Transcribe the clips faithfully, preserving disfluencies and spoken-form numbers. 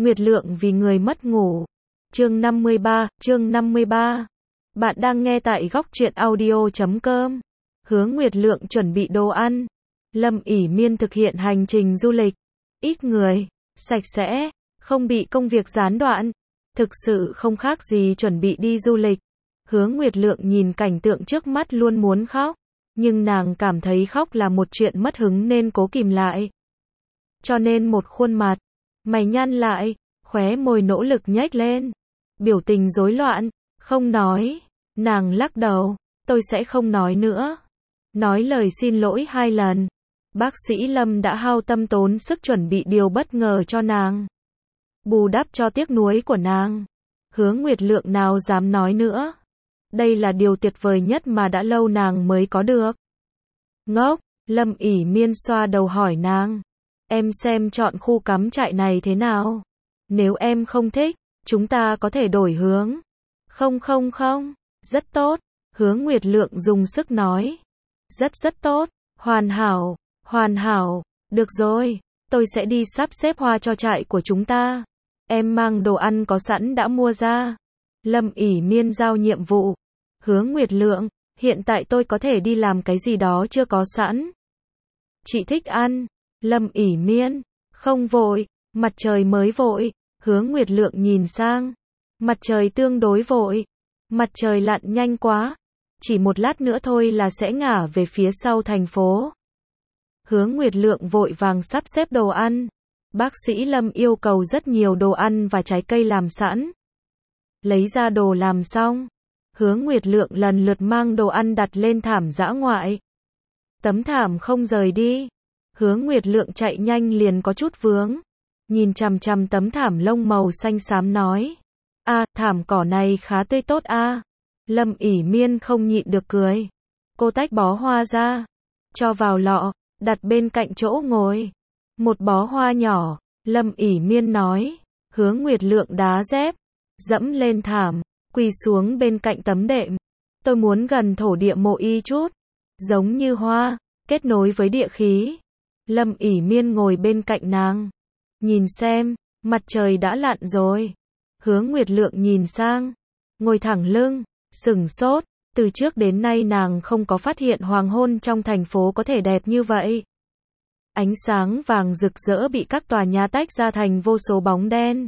Nguyệt Lượng vì người mất ngủ. Chương năm mươi ba, chương năm mươi ba. Bạn đang nghe tại góc truyện audio chấm com. Hứa Nguyệt Lượng chuẩn bị đồ ăn. Lâm ỷ miên thực hiện hành trình du lịch. Ít người, sạch sẽ, không bị công việc gián đoạn. Thực sự không khác gì chuẩn bị đi du lịch. Hứa Nguyệt Lượng nhìn cảnh tượng trước mắt luôn muốn khóc. Nhưng nàng cảm thấy khóc là một chuyện mất hứng nên cố kìm lại. Cho nên một khuôn mặt, mày nhăn lại, khóe môi nỗ lực nhếch lên. Biểu tình rối loạn, không nói. Nàng lắc đầu, tôi sẽ không nói nữa. Nói lời xin lỗi hai lần. Bác sĩ Lâm đã hao tâm tốn sức chuẩn bị điều bất ngờ cho nàng. Bù đắp cho tiếc nuối của nàng. Hứa Nguyệt Lượng nào dám nói nữa. Đây là điều tuyệt vời nhất mà đã lâu nàng mới có được. Ngốc, Lâm ỷ miên xoa đầu hỏi nàng. Em xem chọn khu cắm trại này thế nào? Nếu em không thích, chúng ta có thể đổi hướng. Không không không, rất tốt. Hứa Nguyệt Lượng dùng sức nói. Rất rất tốt, hoàn hảo, hoàn hảo. Được rồi, tôi sẽ đi sắp xếp hoa cho trại của chúng ta. Em mang đồ ăn có sẵn đã mua ra. Lâm ỷ miên giao nhiệm vụ. Hứa Nguyệt Lượng, hiện tại tôi có thể đi làm cái gì đó chưa có sẵn. Chị thích ăn. Lâm ỷ miên, không vội, mặt trời mới vội. Hứa Nguyệt Lượng nhìn sang. Mặt trời tương đối vội. Mặt trời lặn nhanh quá. Chỉ một lát nữa thôi là sẽ ngả về phía sau thành phố. Hứa Nguyệt Lượng vội vàng sắp xếp đồ ăn. Bác sĩ Lâm yêu cầu rất nhiều đồ ăn và trái cây làm sẵn. Lấy ra đồ làm xong. Hứa Nguyệt Lượng lần lượt mang đồ ăn đặt lên thảm dã ngoại. Tấm thảm không rời đi. Hứa Nguyệt Lượng chạy nhanh liền có chút vướng. Nhìn chằm chằm tấm thảm lông màu xanh xám nói. A, à, thảm cỏ này khá tươi tốt a. À. Lâm ỷ miên không nhịn được cười. Cô tách bó hoa ra. Cho vào lọ, đặt bên cạnh chỗ ngồi. Một bó hoa nhỏ, Lâm ỷ miên nói. Hứa Nguyệt Lượng đá dép. Dẫm lên thảm, quỳ xuống bên cạnh tấm đệm. Tôi muốn gần thổ địa mộ y chút. Giống như hoa, kết nối với địa khí. Lâm ỷ miên ngồi bên cạnh nàng. Nhìn xem, mặt trời đã lặn rồi. Hứa Nguyệt Lượng nhìn sang. Ngồi thẳng lưng, sửng sốt. Từ trước đến nay nàng không có phát hiện hoàng hôn trong thành phố có thể đẹp như vậy. Ánh sáng vàng rực rỡ bị các tòa nhà tách ra thành vô số bóng đen.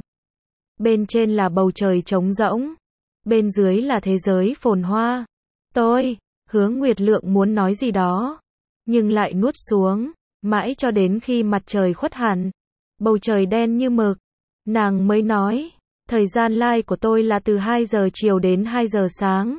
Bên trên là bầu trời trống rỗng. Bên dưới là thế giới phồn hoa. Tôi, Hứa Nguyệt Lượng muốn nói gì đó. Nhưng lại nuốt xuống. Mãi cho đến khi mặt trời khuất hẳn. Bầu trời đen như mực. Nàng mới nói. Thời gian lai của tôi là từ hai giờ chiều đến hai giờ sáng.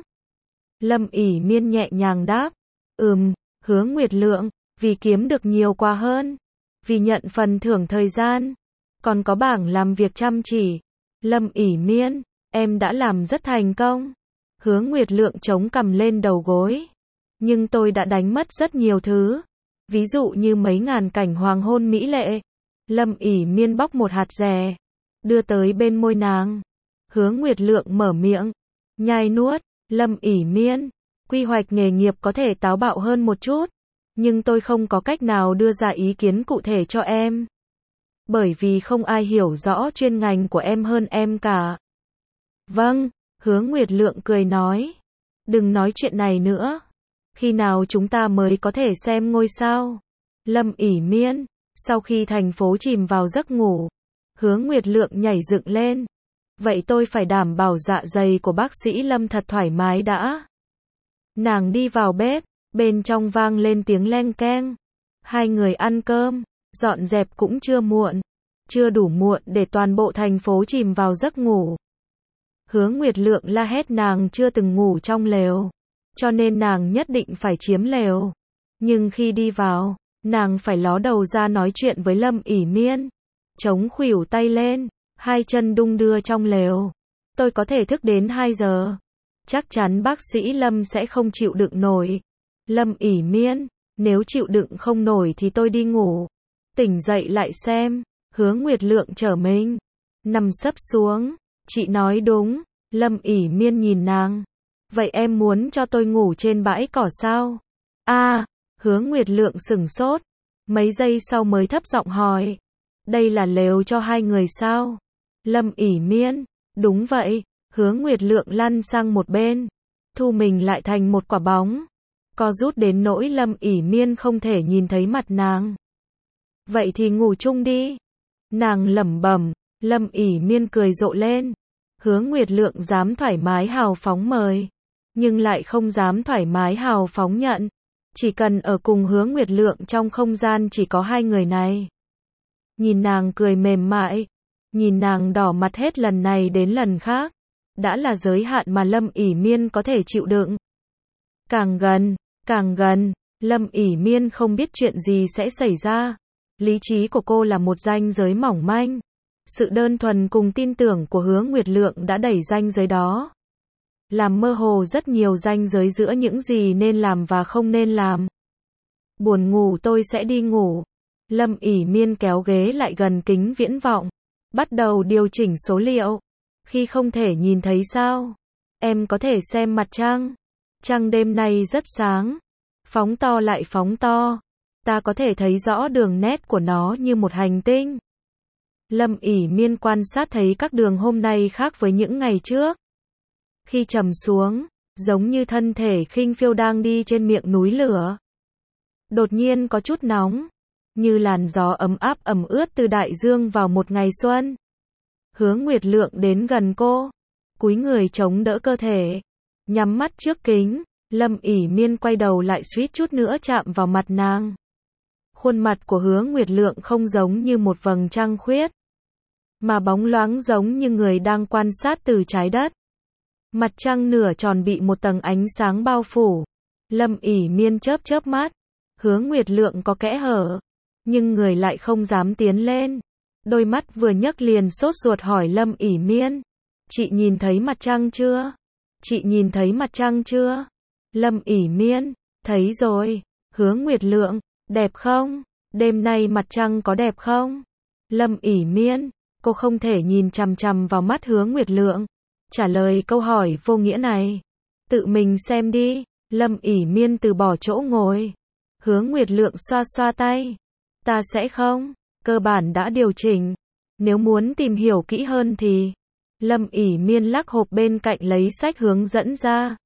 Lâm ỷ miên nhẹ nhàng đáp. Ừm, Hứa Nguyệt Lượng. Vì kiếm được nhiều qua hơn. Vì nhận phần thưởng thời gian. Còn có bảng làm việc chăm chỉ. Lâm ỷ miên, em đã làm rất thành công. Hứa Nguyệt Lượng chống cằm lên đầu gối. Nhưng tôi đã đánh mất rất nhiều thứ. Ví dụ như mấy ngàn cảnh hoàng hôn mỹ lệ. Lâm ỷ miên bóc một hạt dẻ. Đưa tới bên môi nàng. Hứa Nguyệt Lượng mở miệng. Nhai nuốt. Lâm ỷ miên. Quy hoạch nghề nghiệp có thể táo bạo hơn một chút. Nhưng tôi không có cách nào đưa ra ý kiến cụ thể cho em. Bởi vì không ai hiểu rõ chuyên ngành của em hơn em cả. Vâng, Hứa Nguyệt Lượng cười nói. Đừng nói chuyện này nữa. Khi nào chúng ta mới có thể xem ngôi sao? Lâm ỷ miên, sau khi thành phố chìm vào giấc ngủ. Hứa Nguyệt Lượng nhảy dựng lên. Vậy tôi phải đảm bảo dạ dày của bác sĩ Lâm thật thoải mái đã. Nàng đi vào bếp, bên trong vang lên tiếng leng keng. Hai người ăn cơm. Dọn dẹp cũng chưa muộn. Chưa đủ muộn để toàn bộ thành phố chìm vào giấc ngủ. Hứa Nguyệt Lượng la hét nàng chưa từng ngủ trong lều. Cho nên nàng nhất định phải chiếm lều. Nhưng khi đi vào, nàng phải ló đầu ra nói chuyện với Lâm ỷ miên. Chống khuỷu tay lên, hai chân đung đưa trong lều. Tôi có thể thức đến hai giờ. Chắc chắn bác sĩ Lâm sẽ không chịu đựng nổi. Lâm ỷ miên, nếu chịu đựng không nổi thì tôi đi ngủ. Tỉnh dậy lại xem. Hứa Nguyệt Lượng trở mình. Nằm sấp xuống. Chị nói đúng. Lâm ỷ miên nhìn nàng. Vậy em muốn cho tôi ngủ trên bãi cỏ sao? A, à, Hứa Nguyệt Lượng sửng sốt. Mấy giây sau mới thấp giọng hỏi. Đây là lều cho hai người sao? Lâm ỉ miên, đúng vậy, Hứa Nguyệt Lượng lăn sang một bên, thu mình lại thành một quả bóng, co rút đến nỗi Lâm ỉ miên không thể nhìn thấy mặt nàng. Vậy thì ngủ chung đi. Nàng lẩm bẩm. Lâm ỉ miên cười rộ lên. Hứa Nguyệt Lượng dám thoải mái hào phóng mời, nhưng lại không dám thoải mái hào phóng nhận. Chỉ cần ở cùng Hứa Nguyệt Lượng trong không gian chỉ có hai người này. Nhìn nàng cười mềm mại, nhìn nàng đỏ mặt hết lần này đến lần khác, đã là giới hạn mà Lâm ỉ miên có thể chịu đựng. Càng gần, càng gần, Lâm ỉ miên không biết chuyện gì sẽ xảy ra. Lý trí của cô là một ranh giới mỏng manh. Sự đơn thuần cùng tin tưởng của Hứa Nguyệt Lượng đã đẩy ranh giới đó, làm mơ hồ rất nhiều ranh giới giữa những gì nên làm và không nên làm. Buồn ngủ tôi sẽ đi ngủ. Lâm ỉ miên kéo ghế lại gần kính viễn vọng, bắt đầu điều chỉnh số liệu. Khi không thể nhìn thấy sao, em có thể xem mặt trăng. Trăng đêm nay rất sáng, phóng to lại phóng to, ta có thể thấy rõ đường nét của nó như một hành tinh. Lâm ỉ miên quan sát thấy các đường hôm nay khác với những ngày trước. Khi trầm xuống, giống như thân thể khinh phiêu đang đi trên miệng núi lửa. Đột nhiên có chút nóng, như làn gió ấm áp ẩm ướt từ đại dương vào một ngày xuân. Hứa Nguyệt Lượng đến gần cô, cúi người chống đỡ cơ thể, nhắm mắt trước kính. Lâm ỉ miên quay đầu lại suýt chút nữa chạm vào mặt nàng. Khuôn mặt của Hứa Nguyệt Lượng không giống như một vầng trăng khuyết, mà bóng loáng giống như người đang quan sát từ trái đất. Mặt trăng nửa tròn bị một tầng ánh sáng bao phủ. Lâm ỉ miên chớp chớp mắt. Hứa Nguyệt Lượng có kẽ hở, nhưng người lại không dám tiến lên. Đôi mắt vừa nhấc liền sốt ruột hỏi Lâm ỉ miên. Chị nhìn thấy mặt trăng chưa? Chị nhìn thấy mặt trăng chưa? Lâm ỉ miên, thấy rồi. Hứa Nguyệt Lượng, đẹp không? Đêm nay mặt trăng có đẹp không? Lâm ỉ miên, cô không thể nhìn chằm chằm vào mắt Hứa Nguyệt Lượng, trả lời câu hỏi vô nghĩa này. Tự mình xem đi. Lâm ỉ miên từ bỏ chỗ ngồi. Hứa Nguyệt Lượng xoa xoa tay. Ta sẽ không, cơ bản đã điều chỉnh. Nếu muốn tìm hiểu kỹ hơn thì... Lâm ỉ miên lắc hộp bên cạnh lấy sách hướng dẫn ra.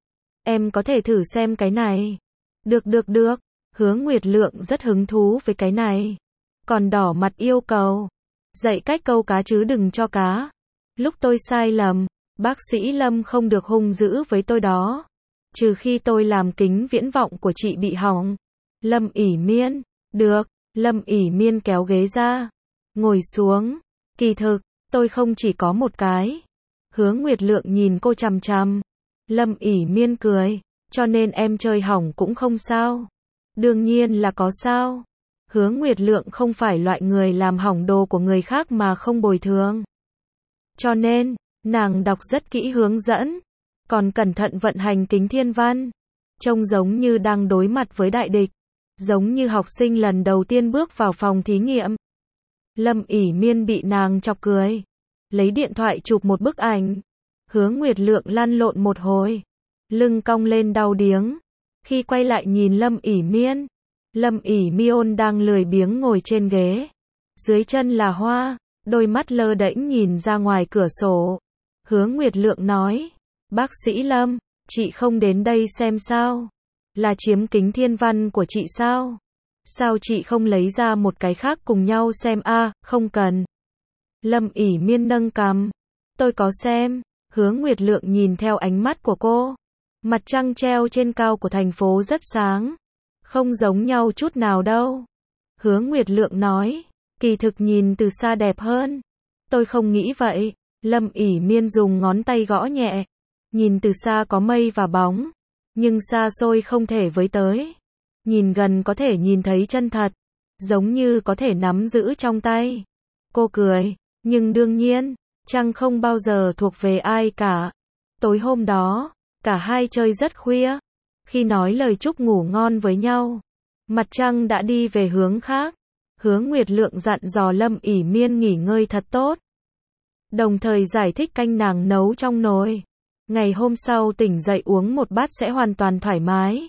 Em có thể thử xem cái này. Được được được. Hứa Nguyệt Lượng rất hứng thú với cái này. Còn đỏ mặt yêu cầu. Dạy cách câu cá chứ đừng cho cá. Lúc tôi sai lầm, bác sĩ Lâm không được hung dữ với tôi đó. Trừ khi tôi làm kính viễn vọng của chị bị hỏng. Lâm ỉ miên, được. Lâm ỉ miên kéo ghế ra, ngồi xuống. Kỳ thực, tôi không chỉ có một cái. Hứa Nguyệt Lượng nhìn cô chằm chằm. Lâm ỉ miên cười, cho nên em chơi hỏng cũng không sao. Đương nhiên là có sao. Hứa Nguyệt Lượng không phải loại người làm hỏng đồ của người khác mà không bồi thường. Cho nên, nàng đọc rất kỹ hướng dẫn, còn cẩn thận vận hành kính thiên văn. Trông giống như đang đối mặt với đại địch, giống như học sinh lần đầu tiên bước vào phòng thí nghiệm. Lâm ỉ miên bị nàng chọc cười, lấy điện thoại chụp một bức ảnh. Hứa Nguyệt Lượng lăn lộn một hồi, lưng cong lên đau điếng. Khi quay lại nhìn Lâm ỉ miên, Lâm ỉ miên đang lười biếng ngồi trên ghế, dưới chân là hoa, đôi mắt lơ đễnh nhìn ra ngoài cửa sổ. Hứa Nguyệt Lượng nói, bác sĩ Lâm, chị không đến đây xem sao? Là chiếm kính thiên văn của chị sao? Sao chị không lấy ra một cái khác cùng nhau xem a? À, không cần. Lâm ỉ miên nâng cằm. Tôi có xem. Hứa Nguyệt Lượng nhìn theo ánh mắt của cô. Mặt trăng treo trên cao của thành phố rất sáng. Không giống nhau chút nào đâu. Hứa Nguyệt Lượng nói, kỳ thực nhìn từ xa đẹp hơn. Tôi không nghĩ vậy. Lâm ỉ miên dùng ngón tay gõ nhẹ. Nhìn từ xa có mây và bóng, nhưng xa xôi không thể với tới. Nhìn gần có thể nhìn thấy chân thật, giống như có thể nắm giữ trong tay. Cô cười, nhưng đương nhiên, trăng không bao giờ thuộc về ai cả. Tối hôm đó, cả hai chơi rất khuya. Khi nói lời chúc ngủ ngon với nhau, mặt trăng đã đi về hướng khác. Hứa Nguyệt Lượng dặn dò Lâm ỉ miên nghỉ ngơi thật tốt, đồng thời giải thích canh nàng nấu trong nồi. Ngày hôm sau tỉnh dậy uống một bát sẽ hoàn toàn thoải mái.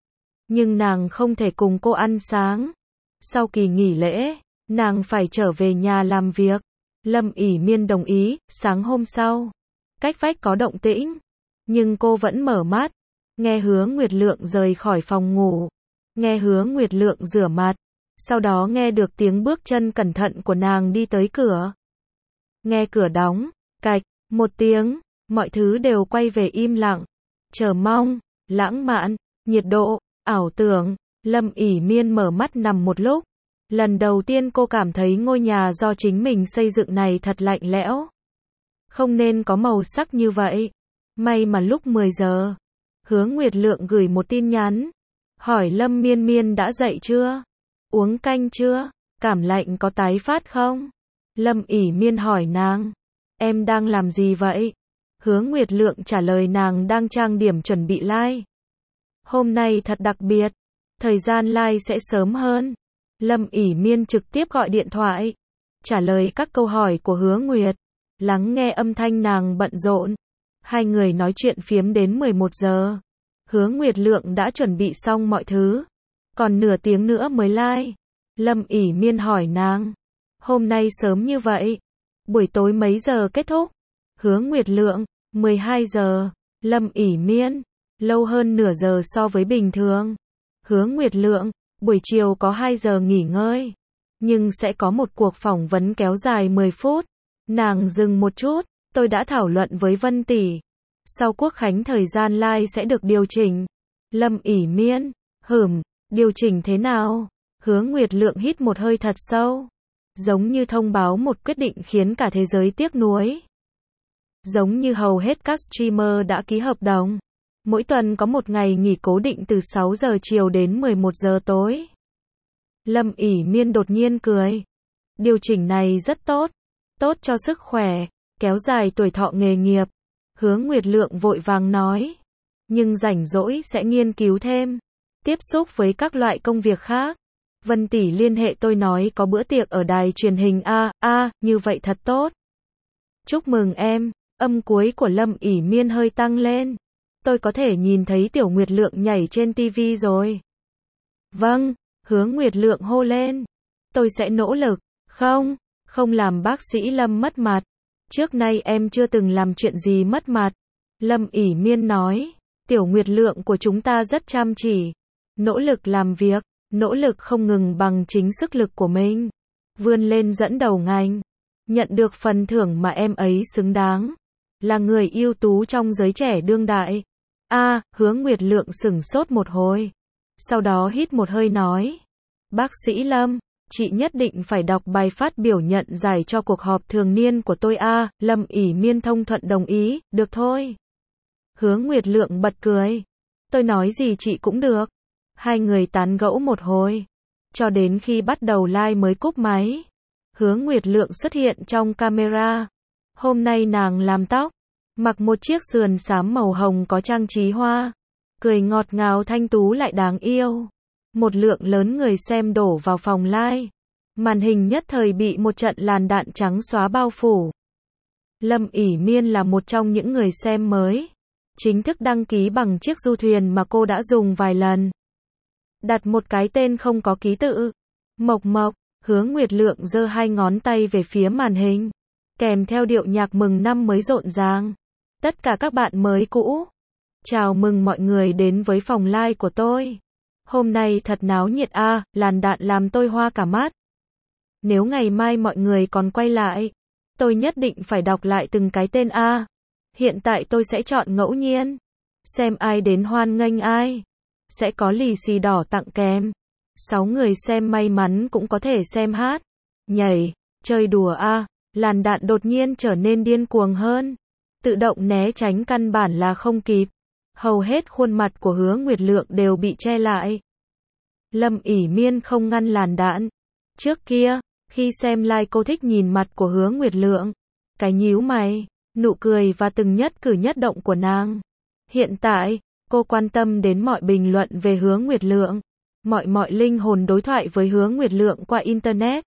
Nhưng nàng không thể cùng cô ăn sáng. Sau kỳ nghỉ lễ, nàng phải trở về nhà làm việc. Lâm ỉ miên đồng ý. Sáng hôm sau, cách vách có động tĩnh, nhưng cô vẫn mở mắt, nghe Hứa Nguyệt Lượng rời khỏi phòng ngủ, nghe Hứa Nguyệt Lượng rửa mặt, sau đó nghe được tiếng bước chân cẩn thận của nàng đi tới cửa. Nghe cửa đóng, cạch, một tiếng, mọi thứ đều quay về im lặng, chờ mong, lãng mạn, nhiệt độ, ảo tưởng. Lâm ỉ miên mở mắt nằm một lúc. Lần đầu tiên cô cảm thấy ngôi nhà do chính mình xây dựng này thật lạnh lẽo. Không nên có màu sắc như vậy. May mà lúc mười giờ, Hứa Nguyệt Lượng gửi một tin nhắn, hỏi Lâm Miên Miên đã dậy chưa? Uống canh chưa? Cảm lạnh có tái phát không? Lâm ỉ miên hỏi nàng, em đang làm gì vậy? Hứa Nguyệt Lượng trả lời nàng đang trang điểm chuẩn bị live. Hôm nay thật đặc biệt, thời gian live sẽ sớm hơn. Lâm ỉ miên trực tiếp gọi điện thoại, trả lời các câu hỏi của Hứa Nguyệt, lắng nghe âm thanh nàng bận rộn. Hai người nói chuyện phiếm đến mười một giờ. Hứa Nguyệt Lượng đã chuẩn bị xong mọi thứ, còn nửa tiếng nữa mới live. Lâm ỉ miên hỏi nàng, hôm nay sớm như vậy, buổi tối mấy giờ kết thúc? Hứa Nguyệt Lượng, mười hai giờ. Lâm ỉ miên, lâu hơn nửa giờ so với bình thường. Hứa Nguyệt Lượng, buổi chiều có hai giờ nghỉ ngơi, nhưng sẽ có một cuộc phỏng vấn kéo dài mười phút. Nàng dừng một chút, tôi đã thảo luận với Vân tỷ. Sau Quốc khánh thời gian live sẽ được điều chỉnh. Lâm ỉ miên, hửm, điều chỉnh thế nào? Hứa Nguyệt Lượng hít một hơi thật sâu, giống như thông báo một quyết định khiến cả thế giới tiếc nuối. Giống như hầu hết các streamer đã ký hợp đồng, mỗi tuần có một ngày nghỉ cố định từ sáu giờ chiều đến mười một giờ tối. Lâm ỉ miên đột nhiên cười. Điều chỉnh này rất tốt, tốt cho sức khỏe, kéo dài tuổi thọ nghề nghiệp. Hứa Nguyệt Lượng vội vàng nói, nhưng rảnh rỗi sẽ nghiên cứu thêm, tiếp xúc với các loại công việc khác. Vân tỷ liên hệ tôi nói có bữa tiệc ở đài truyền hình a, a, như vậy thật tốt. Chúc mừng em. Âm cuối của Lâm ỉ miên hơi tăng lên. Tôi có thể nhìn thấy Tiểu Nguyệt Lượng nhảy trên tivi rồi. Vâng, Hứa Nguyệt Lượng hô lên. Tôi sẽ nỗ lực. Không, không làm bác sĩ Lâm mất mặt. Trước nay em chưa từng làm chuyện gì mất mặt. Lâm ỉ miên nói, Tiểu Nguyệt Lượng của chúng ta rất chăm chỉ, nỗ lực làm việc, nỗ lực không ngừng bằng chính sức lực của mình, vươn lên dẫn đầu ngành, nhận được phần thưởng mà em ấy xứng đáng, là người ưu tú trong giới trẻ đương đại. A, à, Hứa Nguyệt Lượng sửng sốt một hồi, sau đó hít một hơi nói, bác sĩ Lâm, chị nhất định phải đọc bài phát biểu nhận giải cho cuộc họp thường niên của tôi a. À, Lâm ỉ miên thông thuận đồng ý, được thôi. Hứa Nguyệt Lượng bật cười, tôi nói gì chị cũng được. Hai người tán gẫu một hồi, cho đến khi bắt đầu live mới cúp máy. Hứa Nguyệt Lượng xuất hiện trong camera. Hôm nay nàng làm tóc, mặc một chiếc sườn xám màu hồng có trang trí hoa, cười ngọt ngào thanh tú lại đáng yêu. Một lượng lớn người xem đổ vào phòng live. Màn hình nhất thời bị một trận làn đạn trắng xóa bao phủ. Lâm ỉ miên là một trong những người xem mới, chính thức đăng ký bằng chiếc du thuyền mà cô đã dùng vài lần. Đặt một cái tên không có ký tự. Mộc Mộc. Hứa Nguyệt Lượng giơ hai ngón tay về phía màn hình, kèm theo điệu nhạc mừng năm mới rộn ràng. Tất cả các bạn mới cũ, chào mừng mọi người đến với phòng live của tôi. Hôm nay thật náo nhiệt a, à, làn đạn làm tôi hoa cả mắt. Nếu ngày mai mọi người còn quay lại, tôi nhất định phải đọc lại từng cái tên a. À. Hiện tại tôi sẽ chọn ngẫu nhiên, xem ai đến hoan nghênh ai. Sẽ có lì xì đỏ tặng kèm. Sáu người xem may mắn cũng có thể xem hát, nhảy, chơi đùa a. À. Làn đạn đột nhiên trở nên điên cuồng hơn, tự động né tránh căn bản là không kịp. Hầu hết khuôn mặt của Hứa Nguyệt Lượng đều bị che lại. Lâm ỉ miên không ngăn làn đạn. Trước kia, khi xem live cô thích nhìn mặt của Hứa Nguyệt Lượng, cái nhíu mày, nụ cười và từng nhất cử nhất động của nàng. Hiện tại, cô quan tâm đến mọi bình luận về Hứa Nguyệt Lượng, mọi mọi linh hồn đối thoại với Hứa Nguyệt Lượng qua Internet.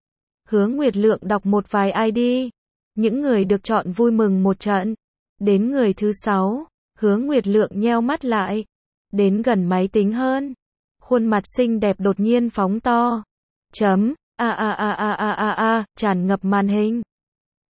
Hứa Nguyệt Lượng đọc một vài i đê, những người được chọn vui mừng một trận. Đến người thứ sáu, Hứa Nguyệt Lượng nheo mắt lại, đến gần máy tính hơn. Khuôn mặt xinh đẹp đột nhiên phóng to. Chấm, a a a a a a a, tràn ngập màn hình.